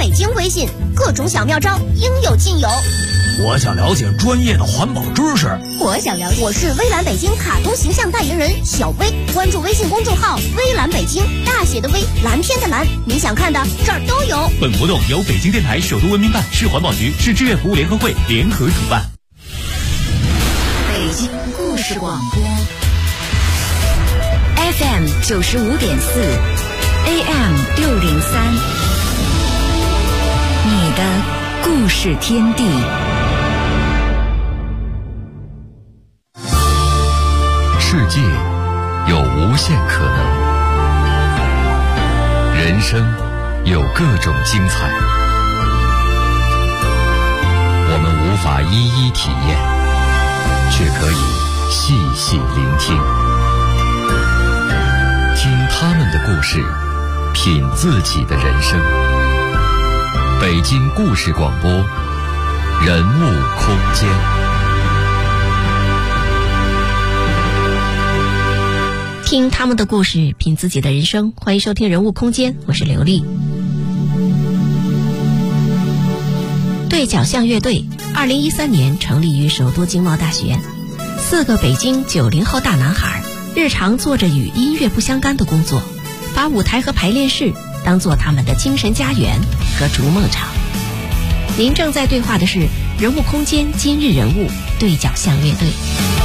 北京微信，各种小妙招应有尽有。 我想了解专业的环保知识。 我想了解，我是微蓝北京卡通形象代言人小薇，关注微信公众号微蓝北京，大写的微，蓝天的蓝，你想看的这儿都有。 本活动由北京电台首都文明办、市环保局、市志愿服务联合会联合主办。 北京故事广播 FM 95.4 AM 603，你的故事天地。 世界有无限可能，人生有各种精彩，我们无法一一体验，却可以细细聆听，听他们的故事，品自己的人生。北京故事广播，人物空间。 听他们的故事，品自己的人生。欢迎收听人物空间，我是刘丽。对角巷乐队2013年成立于首都经贸大学，4个北京90后大男孩，日常做着与音乐不相干的工作，把舞台和排练室当作他们的精神家园和逐梦场。您正在对话的是人物空间今日人物对角巷乐队。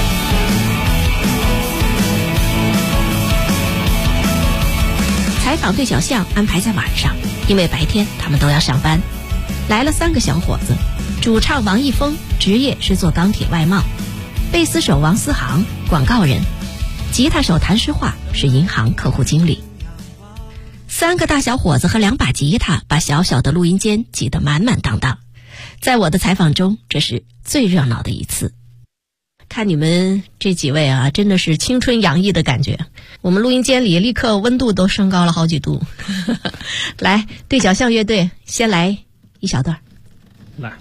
采访对角巷安排在晚上，因为白天他们都要上班。来了3个小伙子，主唱王一峰职业是做钢铁外贸，贝斯手王思航广告人，吉他手谭诗画是银行客户经理。3个大小伙子和2把吉他把小小的录音间挤得满满当当。在我的采访中，这是最热闹的一次。看你们这几位啊，真的是青春洋溢的感觉。我们录音间里立刻温度都升高了好几度。来，对角巷乐队先来一小段。 来。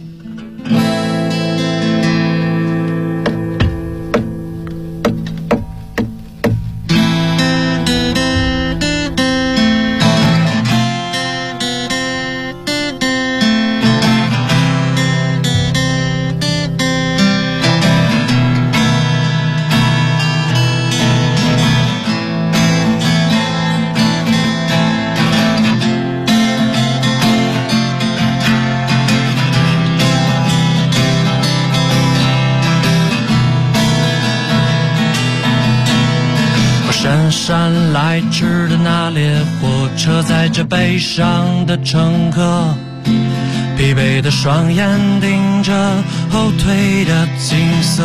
姗姗来迟的那列火车，载着悲伤的乘客，疲惫的双眼盯着后退的景色，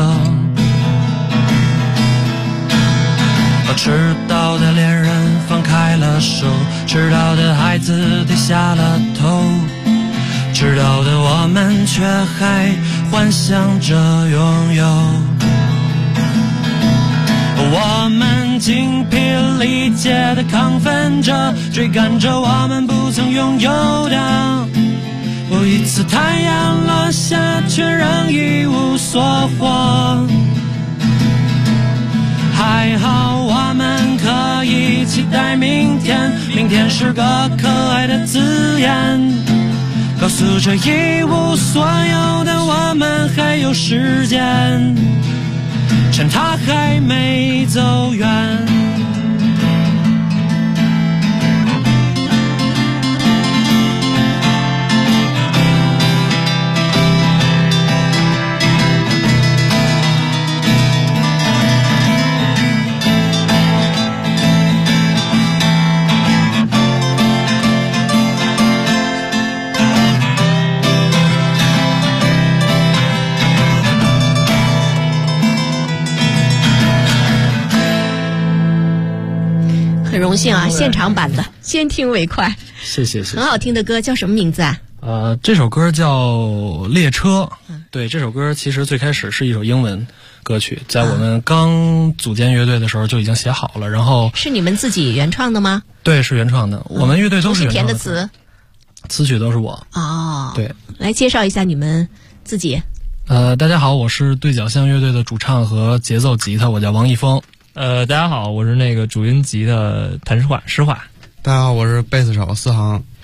迟到的恋人放开了手，迟到的孩子低下了头，迟到的我们却还幻想着拥有。我们精疲力竭地亢奋着，追赶着我们不曾拥有的。我一次太阳落下，却仍一无所获。还好我们可以期待明天，明天是个可爱的字眼，告诉这一无所有的我们还有时间，趁他还没走远。 很荣幸啊，现场版的，先听为快。 谢谢。 很好听的歌，叫什么名字啊？ 这首歌叫《列车》。对，这首歌其实最开始是一首英文歌曲，在我们刚组建乐队的时候就已经写好了，然后是你们自己原创的吗？ 对，是原创的。我们乐队都是原创的。 填的词， 词曲都是我。 哦， 对， 来介绍一下你们自己。 大家好，我是对角巷乐队的主唱和节奏吉他，我叫王一峰。 大家好，我是那个主音吉的谭诗画。 大家好，我是贝斯手思航。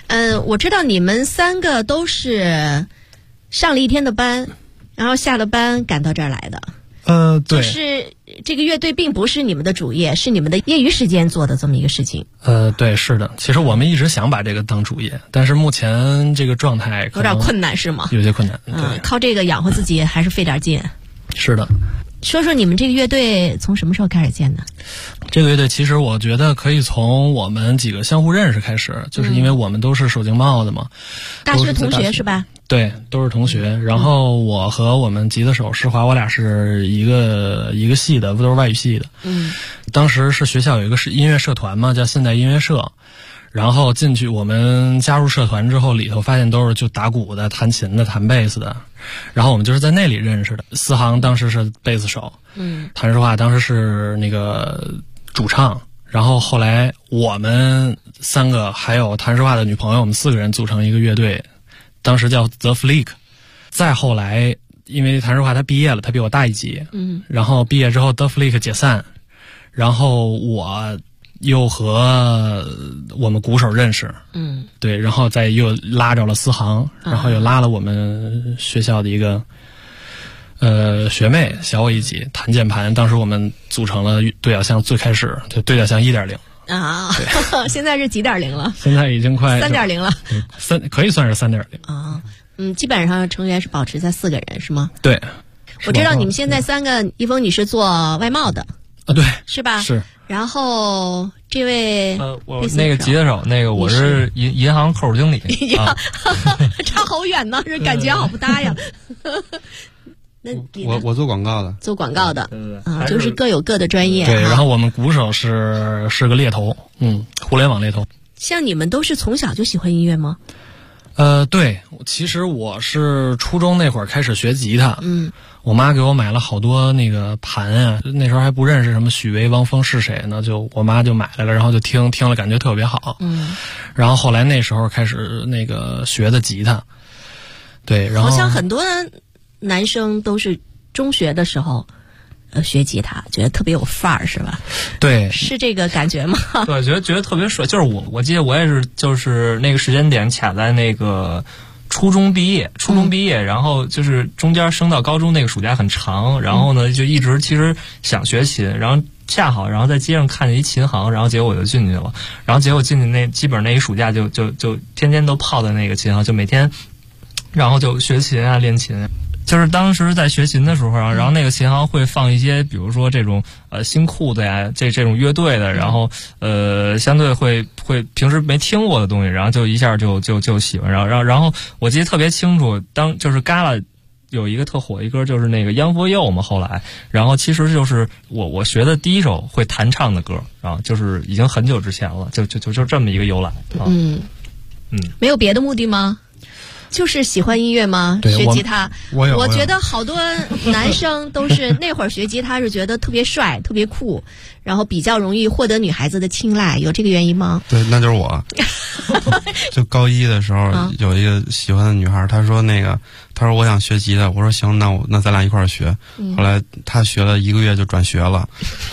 我知道你们3个都是上了一天的班，然后下了班赶到这儿来的。 对， 就是这个乐队并不是你们的主业，是你们的业余时间做的这么一个事情。 对，是的。其实我们一直想把这个当主业，但是目前这个状态有点困难，是吗？ 有些困难。 靠这个养活自己还是费点劲。 是的。 说说你们这个乐队从什么时候开始建的？ 这个乐队其实我觉得可以从我们几个相互认识开始，就是因为我们都是首经贸的嘛， 大学同学是吧？ 对，都是同学。然后我和我们吉他手施华，我俩是一个系的，都是外语系的。当时是学校有一个音乐社团嘛，叫现代音乐社。然后进去，我们加入社团之后，里头发现都是就打鼓的、弹琴的、弹贝斯的。然后我们就是在那里认识的。思航当时是贝斯手，谭石化当时是那个主唱。然后后来我们3个还有谭石化的女朋友，我们4个人组成一个乐队，当时叫 The Flick。再后来，因为谭石化他毕业了，他比我大1级，然后毕业之后 The Flick 解散，然后我又和我们鼓手认识，对，然后再又拉着了思航，然后又拉了我们学校的一个学妹，小我1级，弹键盘。当时我们组成了对角巷，最开始就对角巷 1.0 啊，现在是几点0了？ 现在已经快 3.0了， 可以算是3.0 啊。基本上成员是保持在4个人是吗？ 对， 我知道你们现在3个，一峰你是做外贸的啊，对， 是吧？ 是。 然后这位我那个吉他手，那个我是银行客户经理啊， 差好远呢，这感觉好不搭呀。那我做广告的， 做广告的，就是各有各的专业。 对，然后我们鼓手是个猎头，互联网猎头。 像你们都是从小就喜欢音乐吗？ 对，其实我是初中那会儿开始学吉他，我妈给我买了好多那个盘啊，那时候还不认识什么许巍、汪峰是谁呢，我妈就买来了，然后就听了，感觉特别好，然后后来那时候开始那个学的吉他，对，然后好像很多男生都是中学的时候学吉他，觉得特别有范儿，是吧？ 对， 是这个感觉吗？ 对，觉得特别帅。就是我记得我也是，就是那个时间点卡在那个初中毕业，然后就是中间升到高中那个暑假很长，然后呢就一直其实想学琴，然后恰好然后在街上看见一琴行，然后结果我就进去了，然后结果进去基本上那一暑假就天天都泡在那个琴行，就每天然后就学琴啊，练琴。就是当时在学琴的时候，然后那个琴行会放一些，比如说这种新裤子呀，这种乐队的，然后相对会平时没听过的东西，然后就一下就喜欢，然后我记得特别清楚，就是Gala有一个特火一歌，就是那个 Young for You 嘛，后来，然后其实就是我学的第一首会弹唱的歌啊，就是已经很久之前了，就这么一个由来啊。 没有别的目的吗？就是喜欢音乐吗？学吉他，我觉得好多男生都是那会儿学吉他是觉得特别帅、特别酷，然后比较容易获得女孩子的青睐，有这个原因吗？ 对，那就是我。就高1的时候，有一个喜欢的女孩，她说我想学吉他，我说行，那咱俩一块儿学。后来她学了1个月就转学了，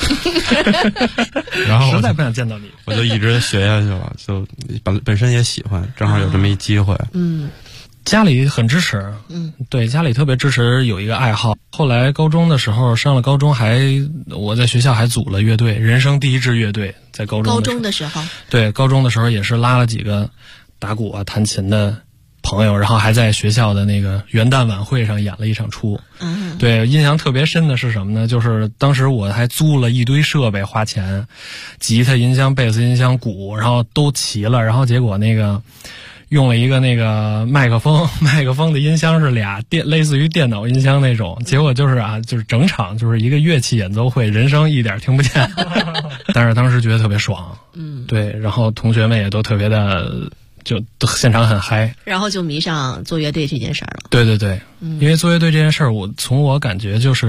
然后实在不想见到你， 我就一直学下去了，就本身也喜欢，正好有这么一机会。 家里很支持，对，家里特别支持有一个爱好。后来高中的时候上了高中，我在学校还组了乐队，人生第一支乐队，在高中的时候，对，高中的时候也是拉了几个打鼓啊、弹琴的朋友，然后还在学校的那个元旦晚会上演了一场出。对，印象特别深的是什么呢？就是当时我还租了一堆设备，花钱，吉他、音箱、贝斯、音箱、鼓，然后都齐了，然后结果那个用了一个那个麦克风的音箱是俩类似于电脑音箱那种，结果就是整场就是一个乐器演奏会，人声一点听不见，但是当时觉得特别爽，对，然后同学们也都特别的，就现场很嗨，然后就迷上做乐队这件事儿了。对对对，因为做乐队这件事儿，从我感觉就是，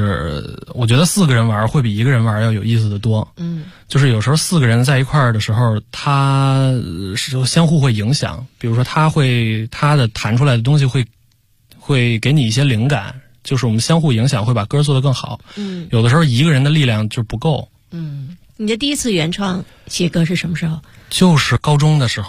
我觉得4个人玩会比1个人玩要有意思的多。就是有时候4个人在一块儿的时候，他是相互会影响，比如说他的弹出来的东西会给你一些灵感，就是我们相互影响会把歌做得更好。有的时候1个人的力量就不够。你的第一次原创写歌是什么时候？就是高中的时候。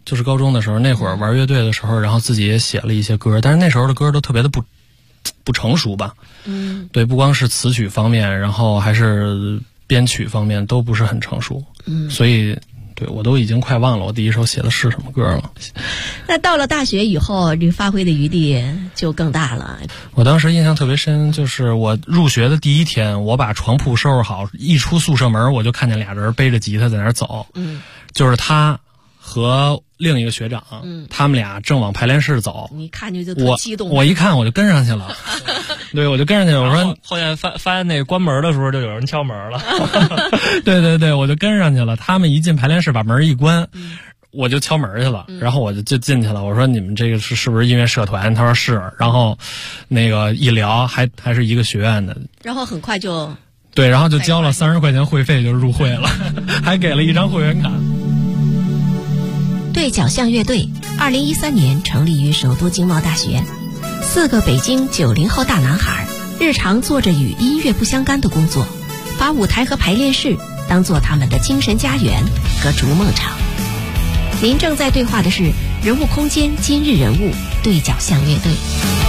就是高中的时候，那会儿玩乐队的时候，然后自己也写了一些歌，但是那时候的歌都特别的不成熟吧。对，不光是词曲方面，然后还是编曲方面都不是很成熟。所以对我都已经快忘了我第一首写的是什么歌了。 那到了大学以后，这发挥的余地就更大了。 我当时印象特别深，就是我入学的第一天，我把床铺收拾好，一出宿舍门，我就看见俩人背着吉他在那儿走。就是他和另一个学长，他们俩正往排练室走。 你看见就特激动。 我一看我就跟上去了。对，我就跟上去了。我说后面发现那个关门的时候就有人敲门了。 对，我就跟上去了。他们一进排练室把门一关，我就敲门去了。然后我就进去了。我说你们这个是不是音乐社团？他说是。然后那个一聊还是一个学院的。 然后很快就对，然后就交了30块钱会费就入会了，还给了一张会员卡。 对角巷乐队2013年成立于首都经贸大学，4个北京90后大男孩，日常做着与音乐不相干的工作，把舞台和排练室当作他们的精神家园和逐梦场。您正在对话的是人物空间今日人物对角巷乐队。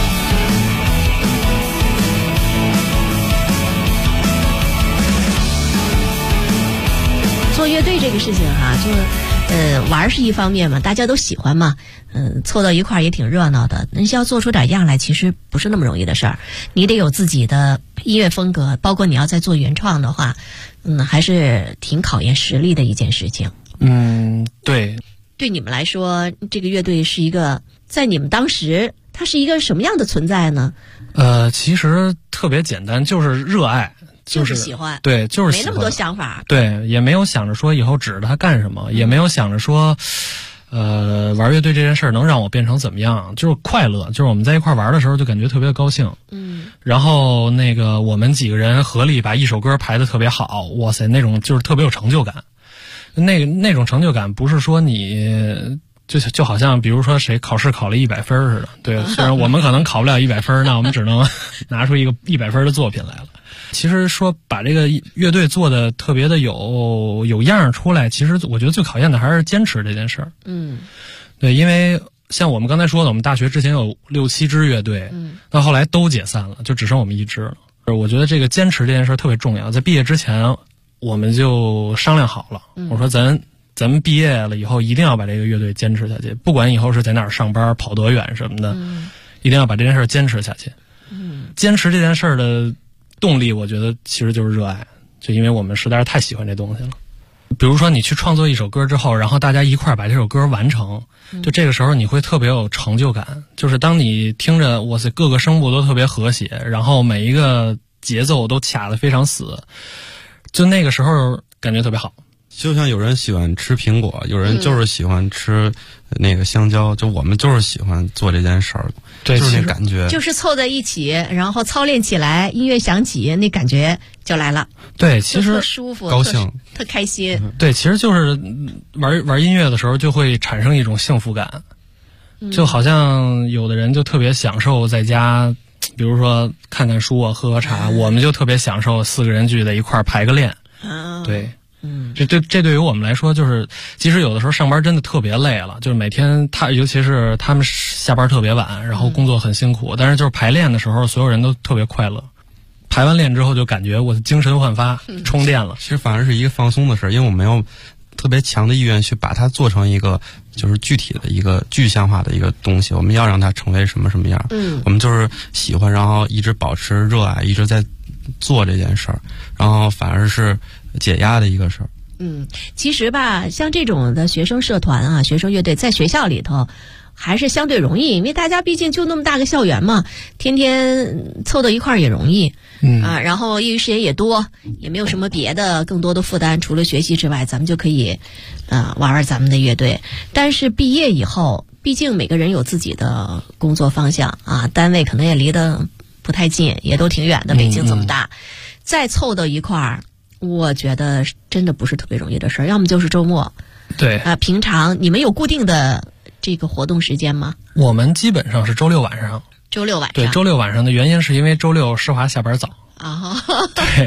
做乐队这个事情玩是一方面嘛，大家都喜欢嘛，凑到一块儿也挺热闹的。但是要做出点样来，其实不是那么容易的事儿。你得有自己的音乐风格，包括你要再做原创的话，还是挺考验实力的一件事情。 对。 对你们来说，这个乐队是一个在你们当时，它是一个什么样的存在呢？ 其实特别简单，就是热爱。 就是喜欢， 对，就是喜欢， 没那么多想法， 对，也没有想着说以后指着他干什么，也没有想着说，玩乐队这件事儿能让我变成怎么样，就是快乐，就是我们在一块玩的时候就感觉特别高兴，然后那个我们几个人合力把一首歌排得特别好，哇塞，那种就是特别有成就感，那种成就感不是说你。就好像比如说谁考试考了100分似的，对，虽然我们可能考不了100分，那我们只能拿出一个100分的作品来了。其实说把这个乐队做的特别的有样出来，其实我觉得最考验的还是坚持这件事儿。对，因为像我们刚才说的，我们大学之前有6、7支乐队，到后来都解散了，就只剩我们一支了。我觉得这个坚持这件事儿特别重要，在毕业之前我们就商量好了，我说咱们毕业了以后一定要把这个乐队坚持下去，不管以后是在哪儿上班跑多远什么的，一定要把这件事坚持下去。坚持这件事的动力我觉得其实就是热爱，就因为我们实在是太喜欢这东西了。比如说你去创作一首歌之后，然后大家一块儿把这首歌完成，就这个时候你会特别有成就感，就是当你听着哇塞各个声部都特别和谐，然后每一个节奏都卡得非常死，就那个时候感觉特别好。 就像有人喜欢吃苹果，有人就是喜欢吃那个香蕉，就我们就是喜欢做这件事儿， 对， 就是那感觉， 就是凑在一起，然后操练起来，音乐响起，那感觉就来了。 对，其实特舒服， 高兴， 特开心。 对，其实就是玩音乐的时候就会产生一种幸福感，就好像有的人就特别享受在家，比如说看看书啊，喝喝茶，我们就特别享受4个人聚在一块儿排个练。对。这对于我们来说，就是即使有的时候上班真的特别累了，就是每天尤其是他们下班特别晚，然后工作很辛苦，但是就是排练的时候，所有人都特别快乐。排完练之后就感觉我的精神焕发，充电了。 其实反而是一个放松的事，因为我没有特别强的意愿去把它做成一个就是具体的一个具象化的一个东西，我们要让它成为什么什么样。我们就是喜欢，然后一直保持热爱，一直在做这件事儿，然后反而是解压的一个事儿。 其实吧，像这种的学生社团啊，学生乐队在学校里头还是相对容易，因为大家毕竟就那么大个校园嘛，天天凑到一块儿也容易。然后业余时间也多，也没有什么别的更多的负担，除了学习之外，咱们就可以玩咱们的乐队。但是毕业以后，毕竟每个人有自己的工作方向啊，单位可能也离得不太近，也都挺远的，北京这么大，再凑到一块儿，我觉得真的不是特别容易的事儿，要么就是周末。 对平常你们有固定的这个活动时间吗？ 我们基本上是周六晚上。 周六晚上。 对，周六晚上的原因是因为周六施华下班早。 对。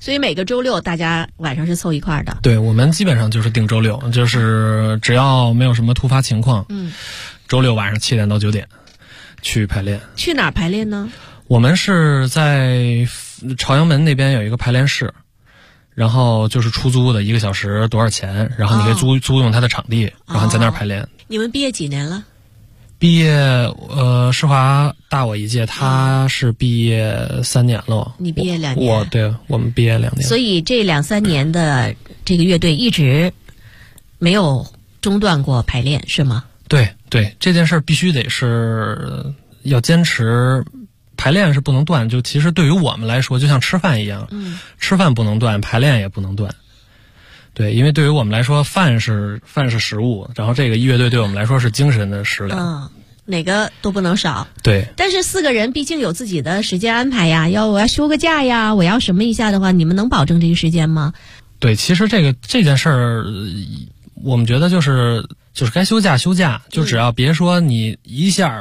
所以每个周六大家晚上是凑一块儿的。 对，我们基本上就是定周六，就是只要没有什么突发情况，周六晚上7点到9点去排练。 去哪儿排练呢？ 我们是在朝阳门那边有一个排练室，然后就是出租的，1个小时多少钱，然后你可以租用他的场地，然后你在那儿排练。 你们毕业几年了？ 毕业施华大我1届，他是毕业3年了。 你毕业2年？ 对，我们毕业2年。 所以这2-3年的这个乐队一直没有中断过排练，是吗？ 对，这件事必须得是要坚持。排练是不能断，就其实对于我们来说，就像吃饭一样，吃饭不能断，排练也不能断。对，因为对于我们来说，饭是食物，然后这个乐队对我们来说是精神的食粮， 哪个都不能少。 对， 但是4个人毕竟有自己的时间安排呀，我要休个假呀，我要什么一下的话，你们能保证这个时间吗？ 对，其实这件事儿，我们觉得就是该休假休假，就只要别说你一下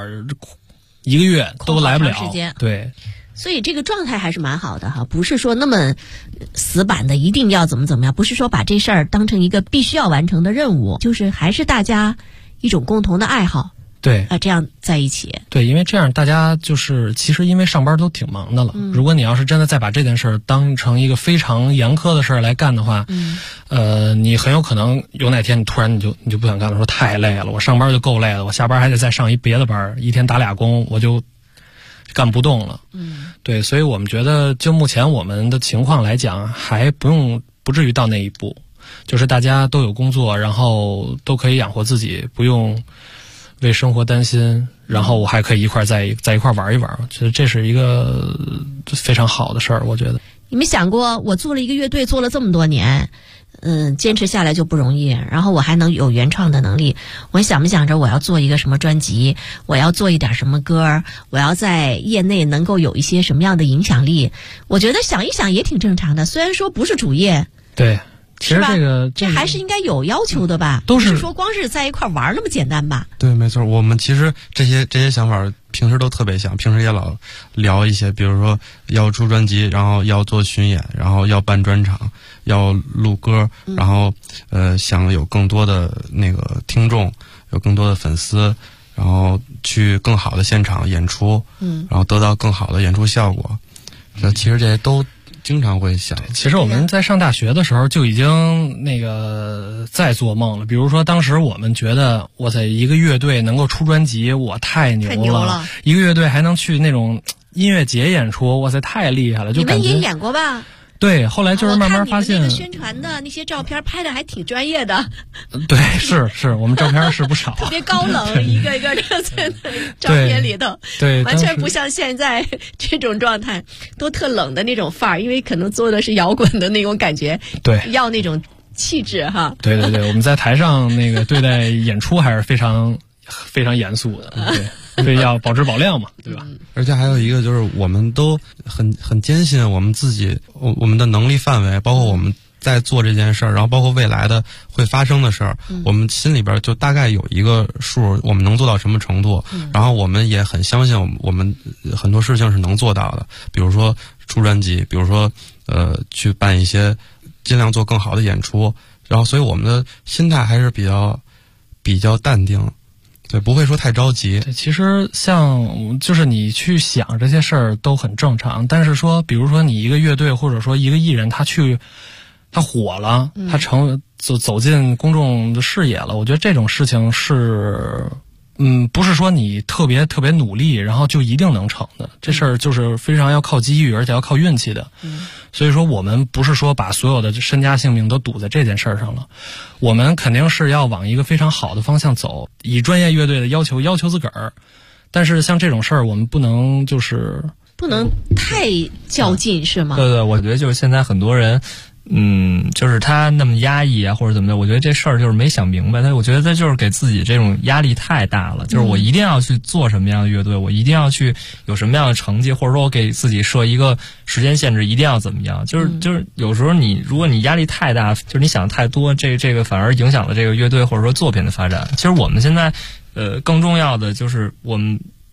1个月都来不了，对， 所以这个状态还是蛮好的哈，不是说那么死板的一定要怎么样，不是说把这事儿当成一个必须要完成的任务，就是还是大家一种共同的爱好， 对这样在一起。 对，因为这样大家就是其实因为上班都挺忙的了，如果你要是真的再把这件事儿当成一个非常严苛的事儿来干的话，你很有可能有哪天你突然你就不想干了，说太累了，我上班就够累了，我下班还得再上一别的班，一天打2工，我就干不动了。对，所以我们觉得就目前我们的情况来讲，还不至于到那一步，就是大家都有工作，然后都可以养活自己，不用为生活担心，然后我还可以在一块玩一玩，我觉得这是一个非常好的事儿。我觉得你们想过，我做了一个乐队，做了这么多年，坚持下来就不容易，然后我还能有原创的能力，我想没想着我要做一个什么专辑，我要做一点什么歌，我要在业内能够有一些什么样的影响力，我觉得想一想也挺正常的，虽然说不是主业。 对，其实这还是应该有要求的吧，不是说光是在一块玩那么简单吧。 对，没错，我们其实这些想法平时都特别想，平时也老聊一些，比如说要出专辑，然后要做巡演，然后要办专场，要录歌，然后想有更多的那个听众，有更多的粉丝，然后去更好的现场演出，然后得到更好的演出效果。其实这些都经常会想。 其实我们在上大学的时候就已经在做梦了，比如说当时我们觉得哇塞，一个乐队能够出专辑，我太牛了，一个乐队还能去那种音乐节演出，哇塞，太厉害了，就感觉。 你们也演过吧？ 对，后来就是慢慢发现， 我看你们那个宣传的那些照片拍的还挺专业的。 对，是我们照片是不少， 特别高冷，一个一个的在那照片里头， 对， 完全不像现在这种状态，都特冷的那种范儿，因为可能做的是摇滚的那种感觉， 对， 要那种气质哈。 对，我们在台上对待演出还是非常非常严肃的，对。所以要保质保量嘛，对吧？ 而且还有一个就是，我们都很坚信我们自己，我们的能力范围，包括我们在做这件事儿，然后包括未来的会发生的事儿，我们心里边就大概有一个数，我们能做到什么程度。然后我们也很相信我们很多事情是能做到的，比如说出专辑，比如说去办一些尽量做更好的演出。然后，所以我们的心态还是比较淡定。对，不会说太着急。 其实就是你去想这些事儿都很正常，但是说，比如说你一个乐队或者说一个艺人，他火了，他走进公众的视野了，我觉得这种事情是，不是说你特别特别努力，然后就一定能成的。这事儿就是非常要靠机遇，而且要靠运气的。所以说我们不是说把所有的身家性命都赌在这件事儿上了，我们肯定是要往一个非常好的方向走，以专业乐队的要求自个儿。但是像这种事儿，我们不能太较劲，是吗？ 对，我觉得就是现在很多人。就是他那么压抑啊，或者怎么的，我觉得这事儿就是没想明白。我觉得他就是给自己这种压力太大了，就是我一定要去做什么样的乐队，我一定要去有什么样的成绩，或者说我给自己设一个时间限制，一定要怎么样。就是有时候如果你压力太大，就是你想太多，这个反而影响了这个乐队或者说作品的发展。其实我们现在更重要的就是我们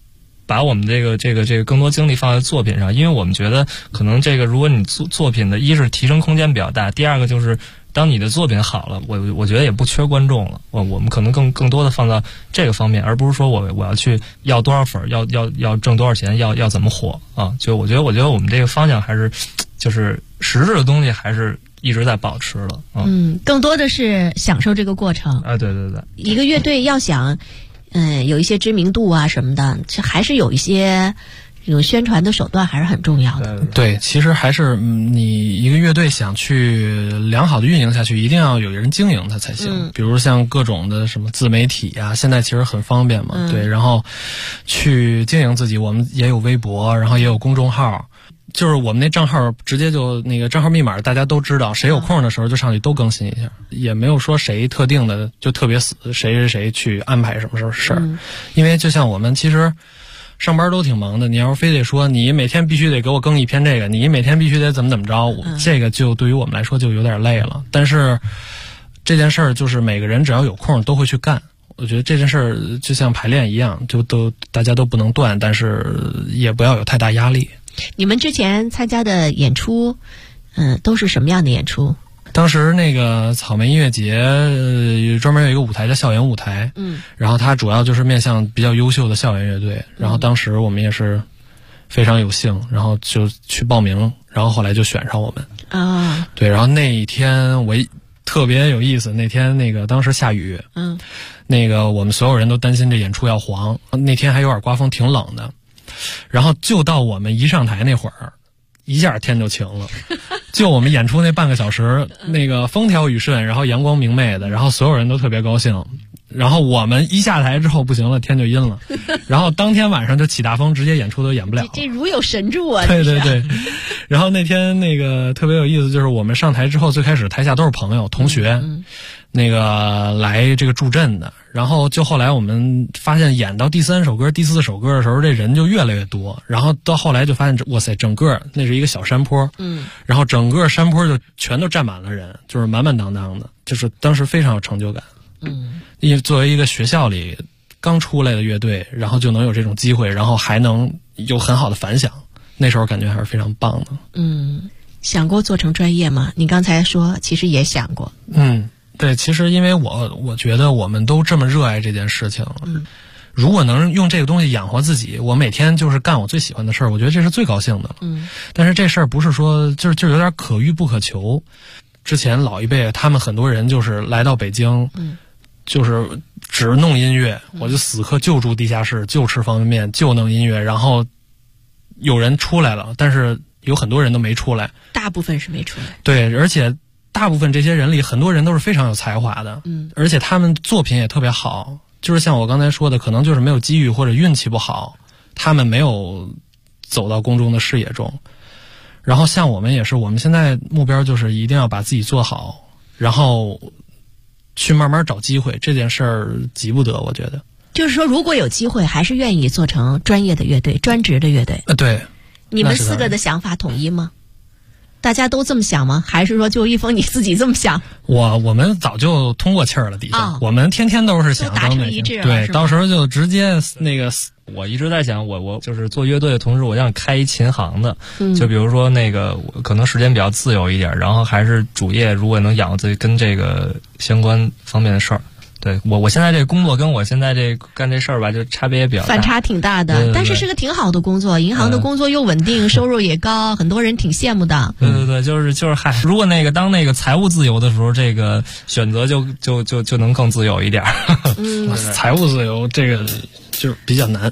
把我们这个更多精力放在作品上，因为我们觉得可能这个如果你作品的一是提升空间比较大，第二个就是当你的作品好了，我觉得也不缺观众了，我们可能更多的放到这个方面，而不是说我要去要多少粉，要挣多少钱，要怎么火啊？就我觉得我们这个方向还是就是实质的东西还是一直在保持的啊。 更多的是享受这个过程啊。对对对， 一个乐队要想有一些知名度啊什么的，这还是有一些这种宣传的手段还是很重要的。 对，其实还是你一个乐队想去良好的运营下去，一定要有人经营它才行。比如像各种的什么自媒体啊，现在其实很方便嘛。对，然后去经营自己，我们也有微博，然后也有公众号。就是我们那账号直接就那个账号密码大家都知道，谁有空的时候就上去都更新一下，也没有说谁特定的就特别死谁去安排什么事儿。因为就像我们其实上班都挺忙的，你要是非得说你每天必须得给我更一篇这个，你每天必须得怎么着，这个就对于我们来说就有点累了。但是这件事儿就是每个人只要有空都会去干。我觉得这件事儿就像排练一样，就大家都不能断，但是也不要有太大压力。 你们之前参加的演出，都是什么样的演出？ 当时那个草莓音乐节，专门有一个舞台叫校园舞台，然后它主要就是面向比较优秀的校园乐队，然后当时我们也是非常有幸，然后就去报名，然后后来就选上我们啊。对，然后那一天我特别有意思，那天那个当时下雨，那个我们所有人都担心这演出要黄，那天还有点刮风，挺冷的。然后就到我们一上台那会儿，一下天就晴了。就我们演出那半个小时，那个风调雨顺，然后阳光明媚的，然后所有人都特别高兴。然后我们一下台之后不行了，天就阴了，然后当天晚上就起大风，直接演出都演不了。 这如有神助啊！ 对对对。然后那天那个特别有意思，就是我们上台之后，最开始台下都是朋友同学，那个来这个助阵的。然后就后来我们发现演到第3首歌、第4首歌的时候，这人就越来越多。然后到后来就发现，哇塞，整个那是一个小山坡，然后整个山坡就全都站满了人，就是满满当当的，就是当时非常有成就感。因为作为一个学校里刚出来的乐队，然后就能有这种机会，然后还能有很好的反响，那时候感觉还是非常棒的。 想过做成专业吗？你刚才说其实也想过。 对，其实因为我觉得我们都这么热爱这件事情，如果能用这个东西养活自己，我每天就是干我最喜欢的事儿，我觉得这是最高兴的了。但是这事儿不是说就有点可遇不可求。之前老一辈他们很多人就是来到北京，就是只弄音乐，我就死磕就住地下室，就吃方便面，就弄音乐。然后有人出来了，但是有很多人都没出来， 大部分是没出来。 对，而且大部分这些人里，很多人都是非常有才华的，而且他们作品也特别好。就是像我刚才说的，可能就是没有机遇或者运气不好，他们没有走到公众的视野中。然后像我们也是，我们现在目标就是一定要把自己做好，然后去慢慢找机会，这件事儿急不得，我觉得。 就是说，如果有机会，还是愿意做成专业的乐队、专职的乐队。 对。 你们4个的想法统一吗？大家都这么想吗？还是说就一峰你自己这么想？ 我们早就通过气儿了，底下、我们天天都是想达成一致了， 对，到时候就直接那个。 我一直在想，我就是做乐队的同时，我想开一琴行的，就比如说那个我可能时间比较自由一点，然后还是主业如果能养活自己跟这个相关方面的事儿。对，我现在这工作跟我现在这干这事儿吧，就差别也比较大， 反差挺大的。对对对，但是是个挺好的工作，银行的工作又稳定，收入也高，很多人挺羡慕的。 对对对，就是嗨，如果那个当那个财务自由的时候，这个选择就能更自由一点。 财务自由这个就是比较难。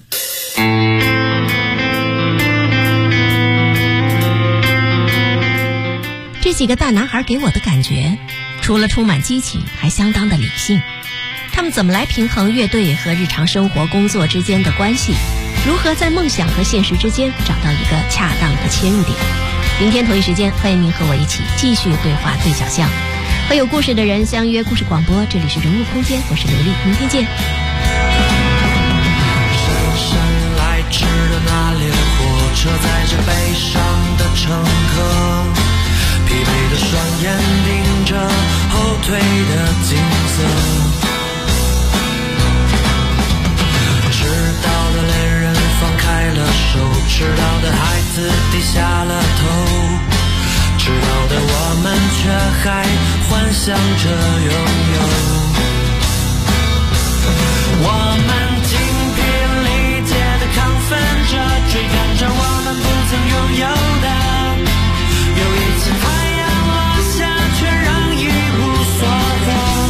这几个大男孩给我的感觉，除了充满激情，还相当的理性。他们怎么来平衡乐队和日常生活工作之间的关系？如何在梦想和现实之间找到一个恰当的切入点？明天同一时间，欢迎您和我一起继续对话对角巷，和有故事的人相约故事广播。这里是人物空间，我是刘丽，明天见。 姗姗来迟的那列火车，载着悲伤的乘客，疲惫的双眼盯着后退的景色。迟到的恋人放开想着拥有。我们精疲力竭地亢奋着，追赶着我们不曾拥有的。有一次太阳落下，却让一无所获。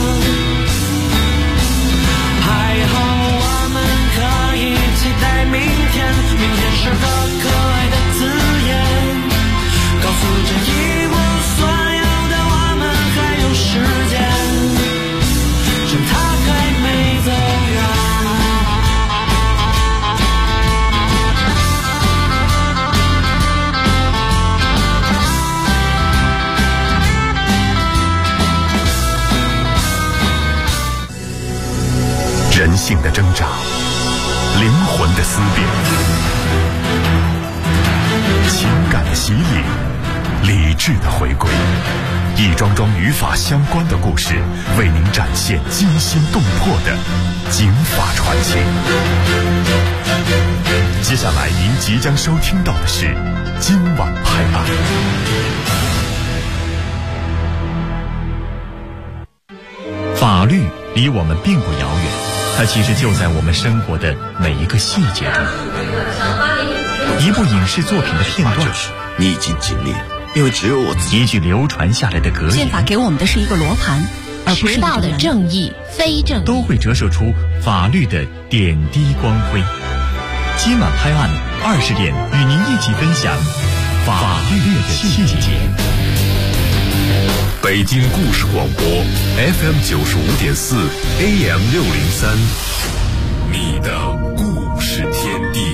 还好我们可以期待明天，明天是个可爱的字眼，告诉这一无所有的我们还有时间，趁它还没走远。 人性的挣扎，灵魂的思辨，情感的洗礼，理智的回归，一桩桩与法相关的故事，为您展现惊心动魄的警法传奇。接下来您即将收听到的是今晚拍案。法律离我们并不遥远，它其实就在我们生活的每一个细节中。一部影视作品的片段， 你已经尽力了，因为只有我自己。 一句流传下来的格言， 宪法给我们的是一个罗盘，而不是道的正义、非正义， 都会折射出法律的点滴光辉。今晚拍案20点，与您一起分享法律的细节。北京故事广播 FM 95.4 AM 603，你的故事天地。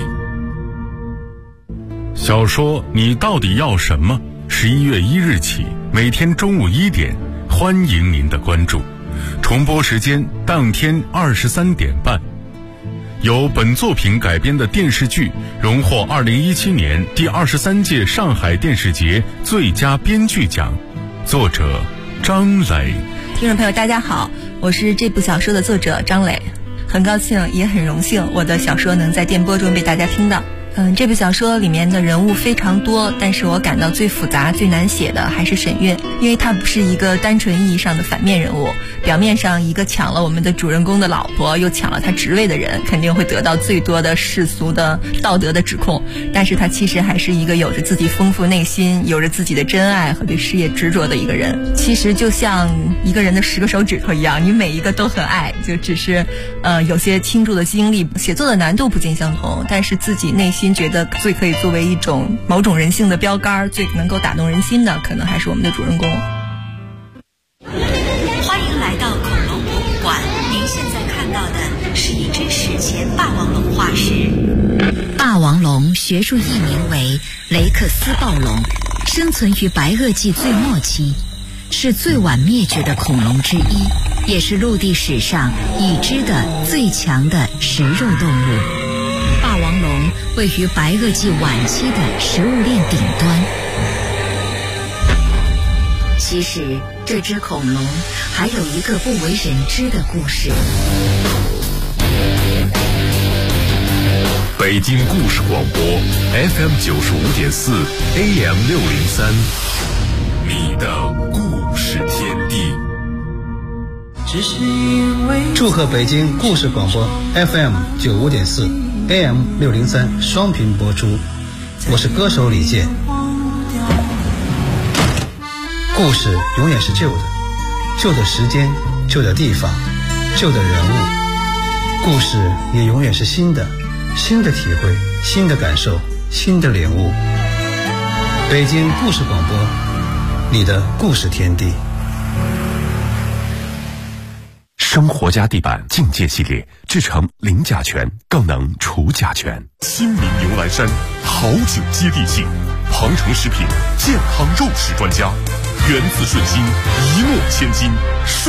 小说你到底要什么？11月1日起，每天中午1点，欢迎您的关注。重播时间当天23点半。由本作品改编的电视剧荣获2017年第23届上海电视节最佳编剧奖。作者张磊。 听众朋友大家好，我是这部小说的作者张磊，很高兴也很荣幸我的小说能在电波中被大家听到。这部小说里面的人物非常多，但是我感到最复杂最难写的还是沈月，因为她不是一个单纯意义上的反面人物。表面上一个抢了我们的主人公的老婆，又抢了他职位的人，肯定会得到最多的世俗的道德的指控，但是他其实还是一个有着自己丰富内心，有着自己的真爱和对事业执着的一个人。其实就像一个人的10个手指头一样，你每一个都很爱，就只是有些倾注的精力，写作的难度不尽相同，但是自己内心觉得最可以作为一种某种人性的标杆，最能够打动人心的，可能还是我们的主人公。 欢迎来到恐龙博物馆，您现在看到的是一只史前霸王龙化石。 霸王龙学术译名为雷克斯暴龙，生存于白垩纪最末期，是最晚灭绝的恐龙之一，也是陆地史上已知的最强的食肉动物。霸王龙位于白垩纪晚期的食物链顶端。其实这只恐龙还有一个不为人知的故事。 北京故事广播 FM 95.4 AM 603，你的故事天地。 祝贺北京故事广播 FM 95.4 AM 603双频播出，我是歌手李健。故事永远是旧的，旧的时间，旧的地方，旧的人物。故事也永远是新的，新的体会，新的感受，新的领悟。北京故事广播，你的故事天地。 生活家地板境界系列制成零甲醛，更能除甲醛。新民牛栏山好酒接地气，鹏程食品健康肉食专家，源自顺心，一诺千金。